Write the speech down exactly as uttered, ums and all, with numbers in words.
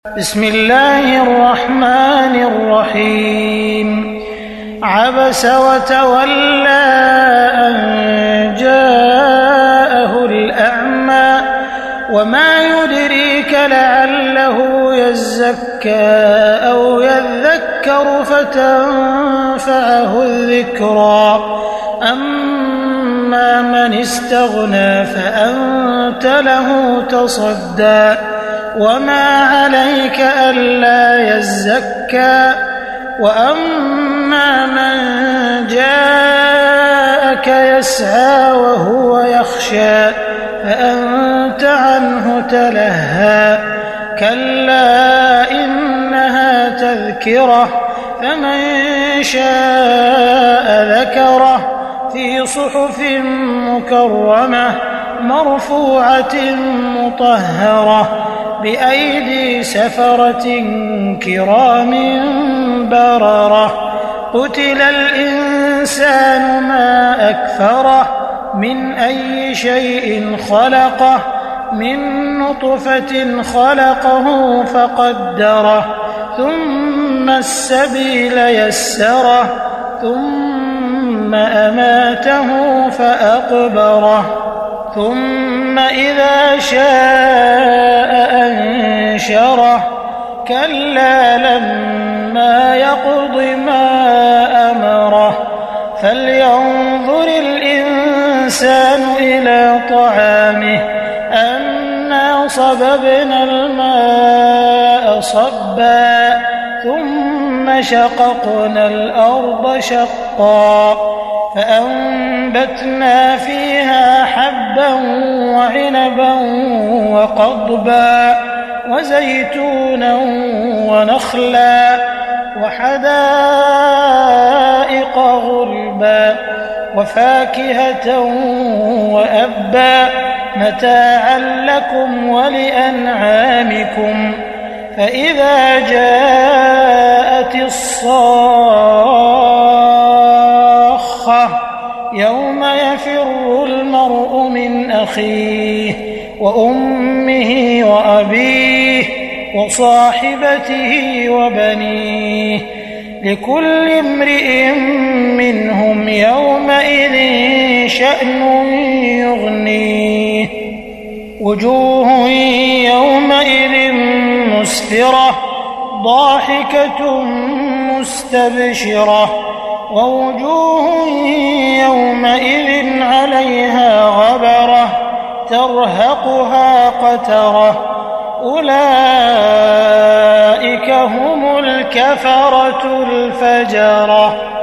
بسم الله الرحمن الرحيم عبس وتولى أن جاءه الأعمى وما يدريك لعله يزكى أو يذكر فتنفعه الذكرى أما من استغنى فأنت له تصدى وما عليك ألا يزكى وأما من جاءك يسعى وهو يخشى فأنت عنه تلهى كلا إنها تذكرة فمن شاء ذكره في صحف مكرمة مرفوعة مطهرة بأيدي سفرة كرام بررة قتل الإنسان ما أكفره من أي شيء خلقه من نطفة خلقه فقدره ثم السبيل يسره ثم أماته فأقبره ثم إذا شاء أنشره كلا لما يقض ما أمره فلينظر الإنسان إلى طعامه أنا صببنا الماء صبا ثم شققنا الأرض شقا فأنبتنا فيها حبا وعنبا وقضبا وزيتونا ونخلا وحدائق غلبا وفاكهة وأبا متاعا لكم ولأنعامكم فإذا جاءت الصاخة يوم يفر المرء من أخيه وأمه وأبيه وصاحبته وبنيه لكل امرئ منهم يومئذ شأن يغنيه وجوه يومئذ مسفرة ضاحكة مستبشرة ووجوه يومئذ عليها غبرة ترهقها قترة أولئك هم الكفرة الفجرة.